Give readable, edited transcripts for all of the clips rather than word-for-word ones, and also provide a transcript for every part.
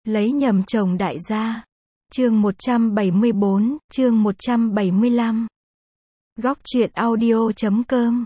Lấy nhầm chồng đại gia. Chương 174, chương 175. Góc truyện audio.com.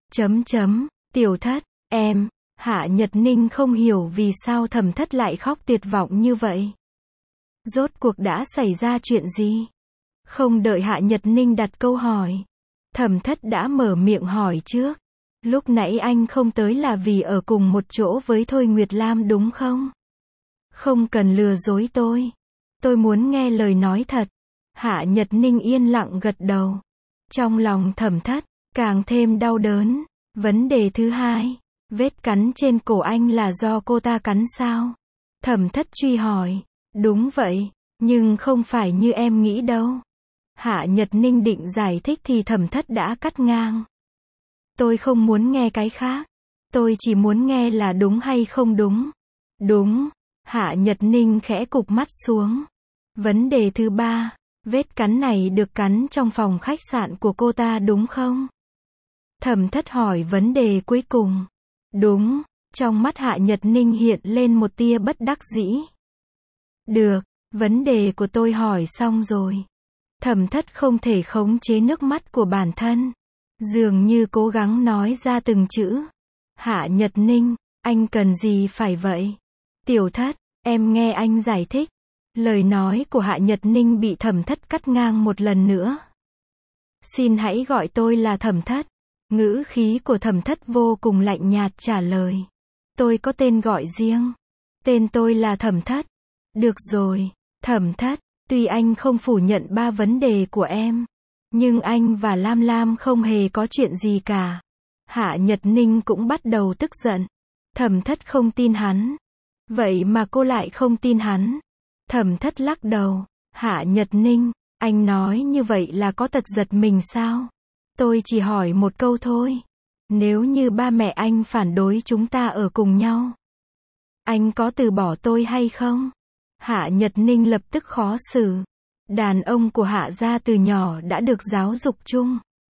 Tiểu thất, em, Hạ Nhật Ninh không hiểu vì sao Thẩm Thất lại khóc tuyệt vọng như vậy. Rốt cuộc đã xảy ra chuyện gì? Không đợi Hạ Nhật Ninh đặt câu hỏi, Thẩm Thất đã mở miệng hỏi trước. Lúc nãy anh không tới là vì ở cùng một chỗ với Thôi Nguyệt Lam đúng không? Không cần lừa dối tôi. Tôi muốn nghe lời nói thật. Hạ Nhật Ninh yên lặng gật đầu. Trong lòng Thẩm Thất càng thêm đau đớn. Vấn đề thứ hai, vết cắn trên cổ anh là do cô ta cắn sao? Thẩm Thất truy hỏi. Đúng vậy, nhưng không phải như em nghĩ đâu. Hạ Nhật Ninh định giải thích thì Thẩm Thất đã cắt ngang. Tôi không muốn nghe cái khác. Tôi chỉ muốn nghe là đúng hay không đúng. Đúng. Hạ Nhật Ninh khẽ cụp mắt xuống. Vấn đề thứ ba, vết cắn này được cắn trong phòng khách sạn của cô ta đúng không? Thẩm Thất hỏi vấn đề cuối cùng. Đúng. Trong mắt Hạ Nhật Ninh hiện lên một tia bất đắc dĩ. Được, vấn đề của tôi hỏi xong rồi. Thẩm Thất không thể khống chế nước mắt của bản thân. Dường như cố gắng nói ra từng chữ. Hạ Nhật Ninh, anh cần gì phải vậy? Tiểu Thất, em nghe anh giải thích. Lời nói của Hạ Nhật Ninh bị Thẩm Thất cắt ngang một lần nữa. Xin hãy gọi tôi là Thẩm Thất. Ngữ khí của Thẩm Thất vô cùng lạnh nhạt trả lời. Tôi có tên gọi riêng. Tên tôi là Thẩm Thất. Được rồi, Thẩm Thất, tuy anh không phủ nhận 3 vấn đề của em, nhưng anh và Lam Lam không hề có chuyện gì cả. Hạ Nhật Ninh cũng bắt đầu tức giận. Thẩm Thất không tin hắn. Vậy mà cô lại không tin hắn. Thẩm Thất lắc đầu. Hạ Nhật Ninh, anh nói như vậy là có tật giật mình sao? Tôi chỉ hỏi một câu thôi. Nếu như ba mẹ anh phản đối chúng ta ở cùng nhau, anh có từ bỏ tôi hay không? Hạ Nhật Ninh lập tức khó xử. Đàn ông của Hạ gia từ nhỏ đã được giáo dục chung.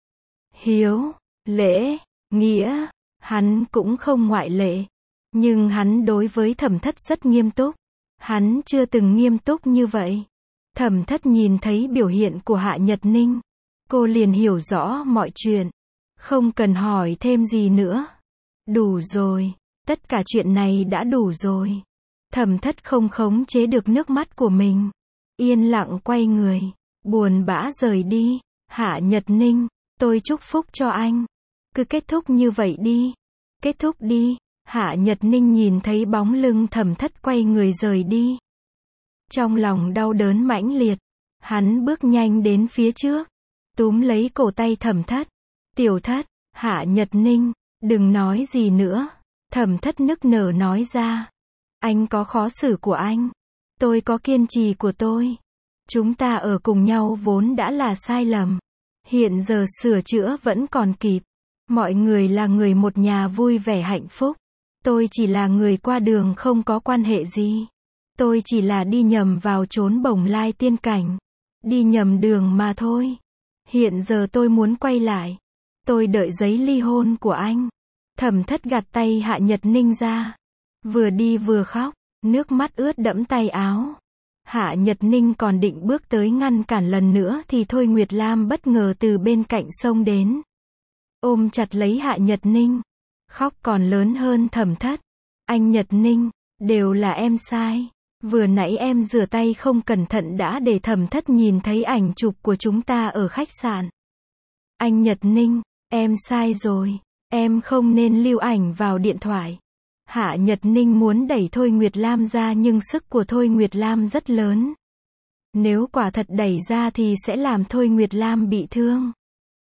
Hiếu, lễ, nghĩa, hắn cũng không ngoại lệ. Nhưng hắn đối với Thẩm Thất rất nghiêm túc. Hắn chưa từng nghiêm túc như vậy. Thẩm Thất nhìn thấy biểu hiện của Hạ Nhật Ninh. Cô liền hiểu rõ mọi chuyện. Không cần hỏi thêm gì nữa. Đủ rồi. Tất cả chuyện này đã đủ rồi. Thẩm Thất không khống chế được nước mắt của mình. Yên lặng quay người. Buồn bã rời đi. Hạ Nhật Ninh, tôi chúc phúc cho anh. Cứ kết thúc như vậy đi. Kết thúc đi. Hạ Nhật Ninh nhìn thấy bóng lưng Thẩm Thất quay người rời đi. Trong lòng đau đớn mãnh liệt. Hắn bước nhanh đến phía trước. Túm lấy cổ tay Thẩm Thất. Tiểu Thất, Hạ Nhật Ninh, đừng nói gì nữa. Thẩm Thất nức nở nói ra. Anh có khó xử của anh. Tôi có kiên trì của tôi. Chúng ta ở cùng nhau vốn đã là sai lầm. Hiện giờ sửa chữa vẫn còn kịp. Mọi người là người một nhà vui vẻ hạnh phúc. Tôi chỉ là người qua đường không có quan hệ gì. Tôi chỉ là đi nhầm vào chốn bồng lai tiên cảnh. Đi nhầm đường mà thôi. Hiện giờ tôi muốn quay lại. Tôi đợi giấy ly hôn của anh. Thẩm Thất gạt tay Hạ Nhật Ninh ra. Vừa đi vừa khóc. Nước mắt ướt đẫm tay áo. Hạ Nhật Ninh còn định bước tới ngăn cản lần nữa thì Thôi Nguyệt Lam bất ngờ từ bên cạnh xông đến. Ôm chặt lấy Hạ Nhật Ninh. Khóc còn lớn hơn Thẩm Thất. Anh Nhật Ninh, đều là em sai. Vừa nãy em rửa tay không cẩn thận đã để Thẩm Thất nhìn thấy ảnh chụp của chúng ta ở khách sạn. Anh Nhật Ninh, em sai rồi. Em không nên lưu ảnh vào điện thoại. Hạ Nhật Ninh muốn đẩy Thôi Nguyệt Lam ra nhưng sức của Thôi Nguyệt Lam rất lớn. Nếu quả thật đẩy ra thì sẽ làm Thôi Nguyệt Lam bị thương.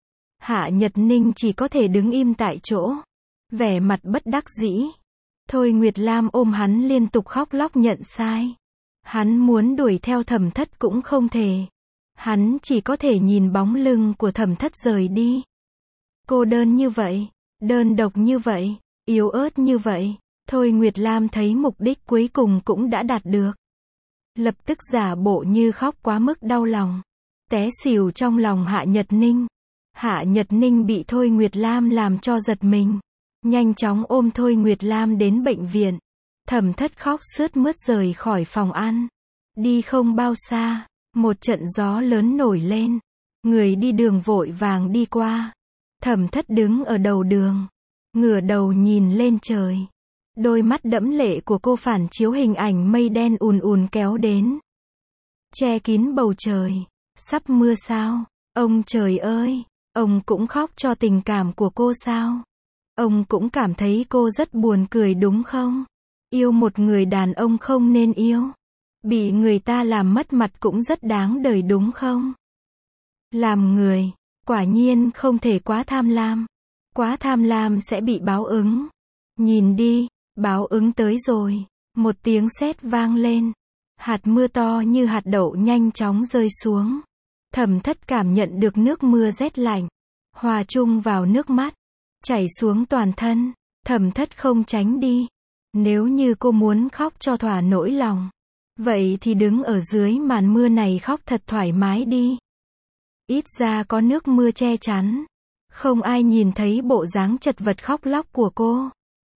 Hạ Nhật Ninh chỉ có thể đứng im tại chỗ. Vẻ mặt bất đắc dĩ. Thôi Nguyệt Lam ôm hắn liên tục khóc lóc nhận sai. Hắn muốn đuổi theo Thẩm Thất cũng không thể. Hắn chỉ có thể nhìn bóng lưng của Thẩm Thất rời đi. Cô đơn như vậy, đơn độc như vậy, yếu ớt như vậy. Thôi Nguyệt Lam thấy mục đích cuối cùng cũng đã đạt được. Lập tức giả bộ như khóc quá mức đau lòng. Té xỉu trong lòng Hạ Nhật Ninh. Hạ Nhật Ninh bị Thôi Nguyệt Lam làm cho giật mình. Nhanh chóng ôm Thôi Nguyệt Lam đến bệnh viện. Thẩm Thất khóc sướt mướt rời khỏi phòng ăn. Đi không bao xa, một trận gió lớn nổi lên. Người đi đường vội vàng đi qua. Thẩm Thất đứng ở đầu đường, ngửa đầu nhìn lên trời. Đôi mắt đẫm lệ của cô phản chiếu hình ảnh mây đen ùn ùn kéo đến, che kín bầu trời. Sắp mưa sao? Ông trời ơi, ông cũng khóc cho tình cảm của cô sao? Ông cũng cảm thấy cô rất buồn cười đúng không? Yêu một người đàn ông không nên yêu. Bị người ta làm mất mặt cũng rất đáng đời đúng không? Làm người, quả nhiên không thể quá tham lam. Quá tham lam sẽ bị báo ứng. Nhìn đi, báo ứng tới rồi. Một tiếng sét vang lên. Hạt mưa to như hạt đậu nhanh chóng rơi xuống. Thẩm Thất cảm nhận được nước mưa rét lạnh, hòa chung vào nước mắt, chảy xuống toàn thân. Thẩm Thất không tránh đi. Nếu như cô muốn khóc cho thỏa nỗi lòng, vậy thì đứng ở dưới màn mưa này khóc thật thoải mái đi. Ít ra có nước mưa che chắn, không ai nhìn thấy bộ dáng chật vật khóc lóc của cô.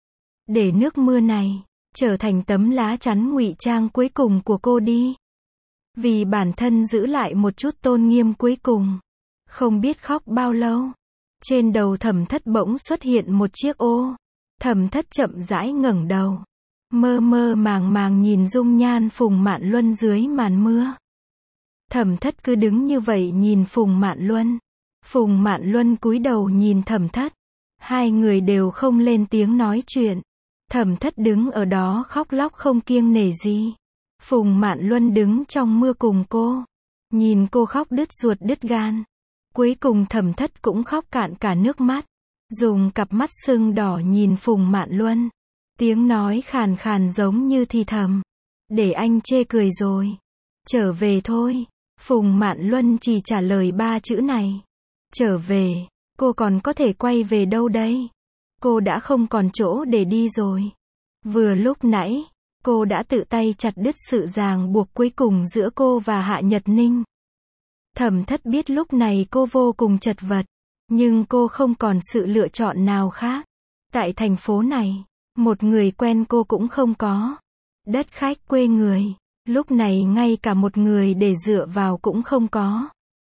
Để nước mưa này trở thành tấm lá chắn ngụy trang cuối cùng của cô đi. Vì bản thân giữ lại một chút tôn nghiêm cuối cùng. Không biết khóc bao lâu, trên đầu Thẩm Thất bỗng xuất hiện một chiếc ô. Thẩm Thất chậm rãi ngẩng đầu, mơ mơ màng màng nhìn dung nhan Phùng Mạn Luân dưới màn mưa. Thẩm Thất cứ đứng như vậy nhìn Phùng Mạn Luân. Phùng Mạn Luân cúi đầu nhìn Thẩm Thất. Hai người đều không lên tiếng nói chuyện. Thẩm Thất đứng ở đó khóc lóc không kiêng nể gì. Phùng Mạn Luân đứng trong mưa cùng cô, nhìn cô khóc đứt ruột đứt gan. Cuối cùng Thẩm Thất cũng khóc cạn cả nước mắt, dùng cặp mắt sưng đỏ nhìn Phùng Mạn Luân. Tiếng nói khàn khàn giống như thì thầm. Để anh chê cười rồi. Trở về thôi. Phùng Mạn Luân chỉ trả lời 3 chữ này. Trở về. Cô còn có thể quay về đâu đây? Cô đã không còn chỗ để đi rồi. Vừa lúc nãy, cô đã tự tay chặt đứt sự ràng buộc cuối cùng giữa cô và Hạ Nhật Ninh. Thẩm Thất biết lúc này cô vô cùng chật vật, nhưng cô không còn sự lựa chọn nào khác. Tại thành phố này, một người quen cô cũng không có. Đất khách quê người, lúc này ngay cả một người để dựa vào cũng không có.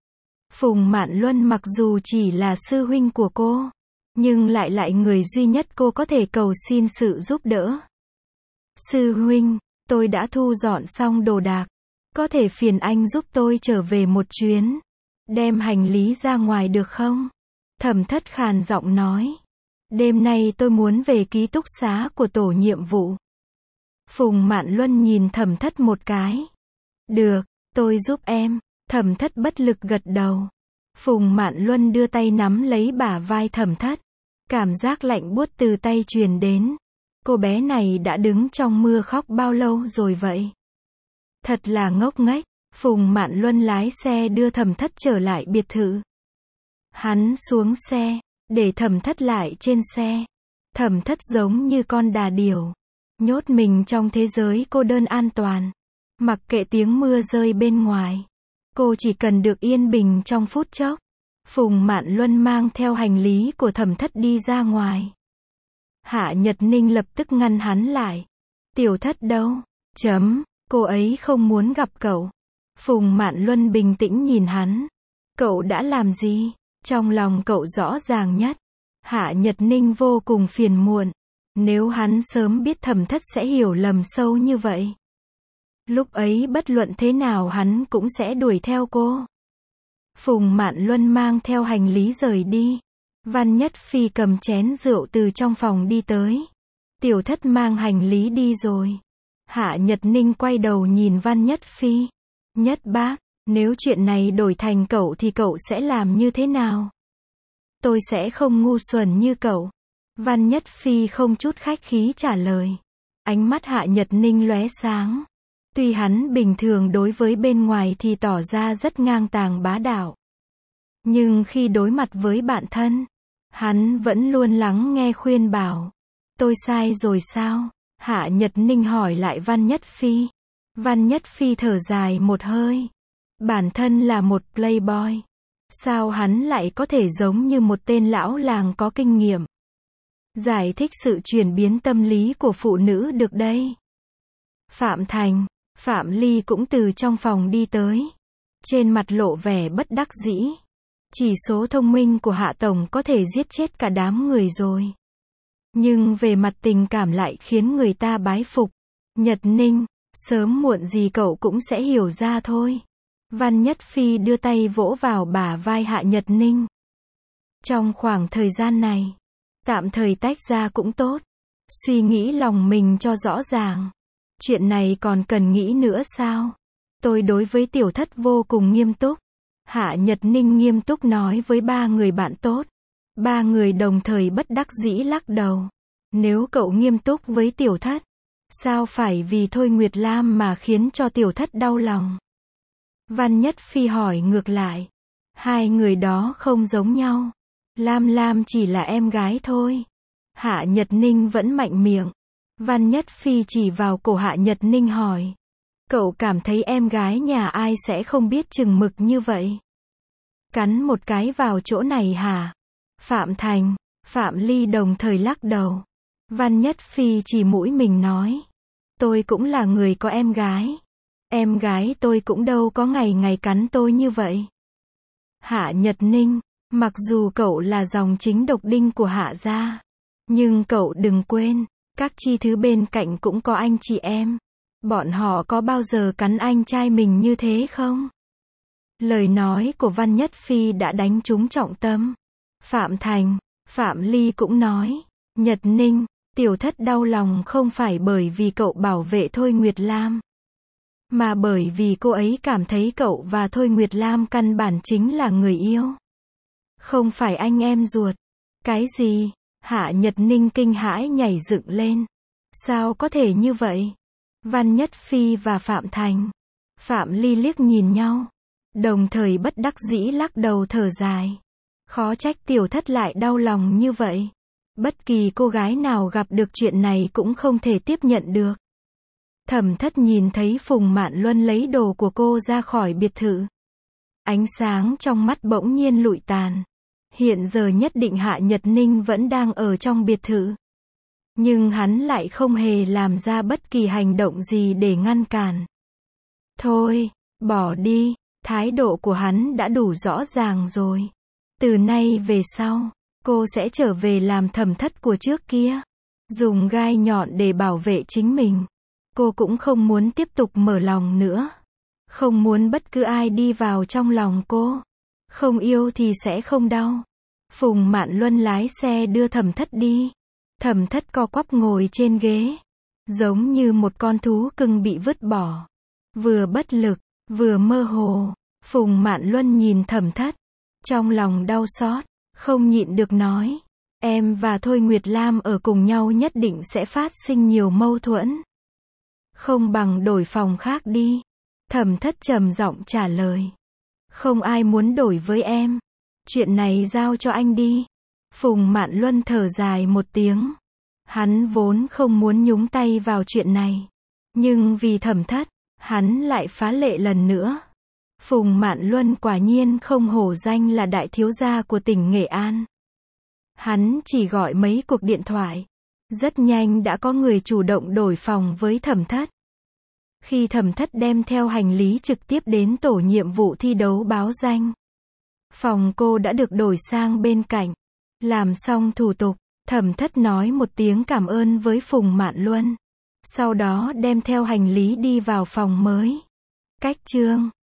Phùng Mạn Luân mặc dù chỉ là sư huynh của cô, nhưng lại người duy nhất cô có thể cầu xin sự giúp đỡ. Sư huynh, tôi đã thu dọn xong đồ đạc. Có thể phiền anh giúp tôi trở về một chuyến. Đem hành lý ra ngoài được không? Thẩm Thất khàn giọng nói. Đêm nay tôi muốn về ký túc xá của tổ nhiệm vụ. Phùng Mạn Luân nhìn Thẩm Thất một cái. Được, tôi giúp em. Thẩm Thất bất lực gật đầu. Phùng Mạn Luân đưa tay nắm lấy bả vai Thẩm Thất. Cảm giác lạnh buốt từ tay truyền đến. Cô bé này đã đứng trong mưa khóc bao lâu rồi vậy? Thật là ngốc nghếch. Phùng Mạn Luân lái xe đưa Thẩm Thất trở lại biệt thự. Hắn xuống xe, để Thẩm Thất lại trên xe. Thẩm Thất giống như con đà điểu, nhốt mình trong thế giới cô đơn an toàn. Mặc kệ tiếng mưa rơi bên ngoài, cô chỉ cần được yên bình trong phút chốc. Phùng Mạn Luân mang theo hành lý của Thẩm Thất đi ra ngoài. Hạ Nhật Ninh lập tức ngăn hắn lại. Tiểu Thất đâu? Cô ấy không muốn gặp cậu. Phùng Mạn Luân bình tĩnh nhìn hắn. Cậu đã làm gì? Trong lòng cậu rõ ràng nhất. Hạ Nhật Ninh vô cùng phiền muộn. Nếu hắn sớm biết Thẩm Thất sẽ hiểu lầm sâu như vậy, lúc ấy bất luận thế nào hắn cũng sẽ đuổi theo cô. Phùng Mạn Luân mang theo hành lý rời đi. Văn Nhất Phi cầm chén rượu từ trong phòng đi tới. Tiểu Thất mang hành lý đi rồi. Hạ Nhật Ninh quay đầu nhìn Văn Nhất Phi. Nhất bác, nếu chuyện này đổi thành cậu thì cậu sẽ làm như thế nào? Tôi sẽ không ngu xuẩn như cậu. Văn Nhất Phi không chút khách khí trả lời. Ánh mắt Hạ Nhật Ninh lóe sáng. Tuy hắn bình thường đối với bên ngoài thì tỏ ra rất ngang tàng bá đạo, nhưng khi đối mặt với bạn thân, hắn vẫn luôn lắng nghe khuyên bảo. Tôi sai rồi sao? Hạ Nhật Ninh hỏi lại Văn Nhất Phi. Văn Nhất Phi thở dài một hơi. Bản thân là một playboy, sao hắn lại có thể giống như một tên lão làng có kinh nghiệm? Giải thích sự chuyển biến tâm lý của phụ nữ được đây. Phạm Thành, Phạm Ly cũng từ trong phòng đi tới. Trên mặt lộ vẻ bất đắc dĩ. Chỉ số thông minh của Hạ Tổng có thể giết chết cả đám người rồi. Nhưng về mặt tình cảm lại khiến người ta bái phục. Nhật Ninh, sớm muộn gì cậu cũng sẽ hiểu ra thôi. Văn Nhất Phi đưa tay vỗ vào bả vai Hạ Nhật Ninh. Trong khoảng thời gian này, tạm thời tách ra cũng tốt. Suy nghĩ lòng mình cho rõ ràng. Chuyện này còn cần nghĩ nữa sao? Tôi đối với tiểu thất vô cùng nghiêm túc. Hạ Nhật Ninh nghiêm túc nói với ba người bạn tốt. Ba người đồng thời bất đắc dĩ lắc đầu. Nếu cậu nghiêm túc với tiểu thất, sao phải vì Thôi Nguyệt Lam mà khiến cho tiểu thất đau lòng? Văn Nhất Phi hỏi ngược lại. Hai người đó không giống nhau. Lam Lam chỉ là em gái thôi. Hạ Nhật Ninh vẫn mạnh miệng. Văn Nhất Phi chỉ vào cổ Hạ Nhật Ninh hỏi. Cậu cảm thấy em gái nhà ai sẽ không biết chừng mực như vậy? Cắn một cái vào chỗ này hả? Phạm Thành, Phạm Ly đồng thời lắc đầu. Văn Nhất Phi chỉ mũi mình nói. Tôi cũng là người có em gái. Em gái tôi cũng đâu có ngày ngày cắn tôi như vậy. Hạ Nhật Ninh, mặc dù cậu là dòng chính độc đinh của Hạ gia, nhưng cậu đừng quên, các chi thứ bên cạnh cũng có anh chị em. Bọn họ có bao giờ cắn anh trai mình như thế không? Lời nói của Văn Nhất Phi đã đánh trúng trọng tâm. Phạm Thành, Phạm Ly cũng nói. Nhật Ninh, tiểu thất đau lòng không phải bởi vì cậu bảo vệ Thôi Nguyệt Lam, mà bởi vì cô ấy cảm thấy cậu và Thôi Nguyệt Lam căn bản chính là người yêu. Không phải anh em ruột. Cái gì? Hạ Nhật Ninh kinh hãi nhảy dựng lên. Sao có thể như vậy? Văn Nhất Phi và Phạm Thành, Phạm Ly liếc nhìn nhau, đồng thời bất đắc dĩ lắc đầu thở dài. Khó trách tiểu thất lại đau lòng như vậy. Bất kỳ cô gái nào gặp được chuyện này cũng không thể tiếp nhận được. Thẩm Thất nhìn thấy Phùng Mạn Luân lấy đồ của cô ra khỏi biệt thự. Ánh sáng trong mắt bỗng nhiên lụi tàn. Hiện giờ nhất định Hạ Nhật Ninh vẫn đang ở trong biệt thự. Nhưng hắn lại không hề làm ra bất kỳ hành động gì để ngăn cản. Thôi, bỏ đi, thái độ của hắn đã đủ rõ ràng rồi. Từ nay về sau, cô sẽ trở về làm Thẩm Thất của trước kia. Dùng gai nhọn để bảo vệ chính mình. Cô cũng không muốn tiếp tục mở lòng nữa. Không muốn bất cứ ai đi vào trong lòng cô. Không yêu thì sẽ không đau. Phùng Mạn Luân lái xe đưa Thẩm Thất đi. Thẩm Thất co quắp ngồi trên ghế, giống như một con thú cưng bị vứt bỏ. Vừa bất lực, vừa mơ hồ. Phùng Mạn Luân nhìn Thẩm Thất, trong lòng đau xót, không nhịn được nói. Em và Thôi Nguyệt Lam ở cùng nhau nhất định sẽ phát sinh nhiều mâu thuẫn. Không bằng đổi phòng khác đi. Thẩm Thất trầm giọng trả lời. Không ai muốn đổi với em. Chuyện này giao cho anh đi. Phùng Mạn Luân thở dài một tiếng. Hắn vốn không muốn nhúng tay vào chuyện này. Nhưng vì Thẩm Thất, hắn lại phá lệ lần nữa. Phùng Mạn Luân quả nhiên không hổ danh là đại thiếu gia của tỉnh Nghệ An. Hắn chỉ gọi mấy cuộc điện thoại. Rất nhanh đã có người chủ động đổi phòng với Thẩm Thất. Khi Thẩm Thất đem theo hành lý trực tiếp đến tổ nhiệm vụ thi đấu báo danh. Phòng cô đã được đổi sang bên cạnh. Làm xong thủ tục, Thẩm Thất nói một tiếng cảm ơn với Phùng Mạn Luân. Sau đó đem theo hành lý đi vào phòng mới. Cách chương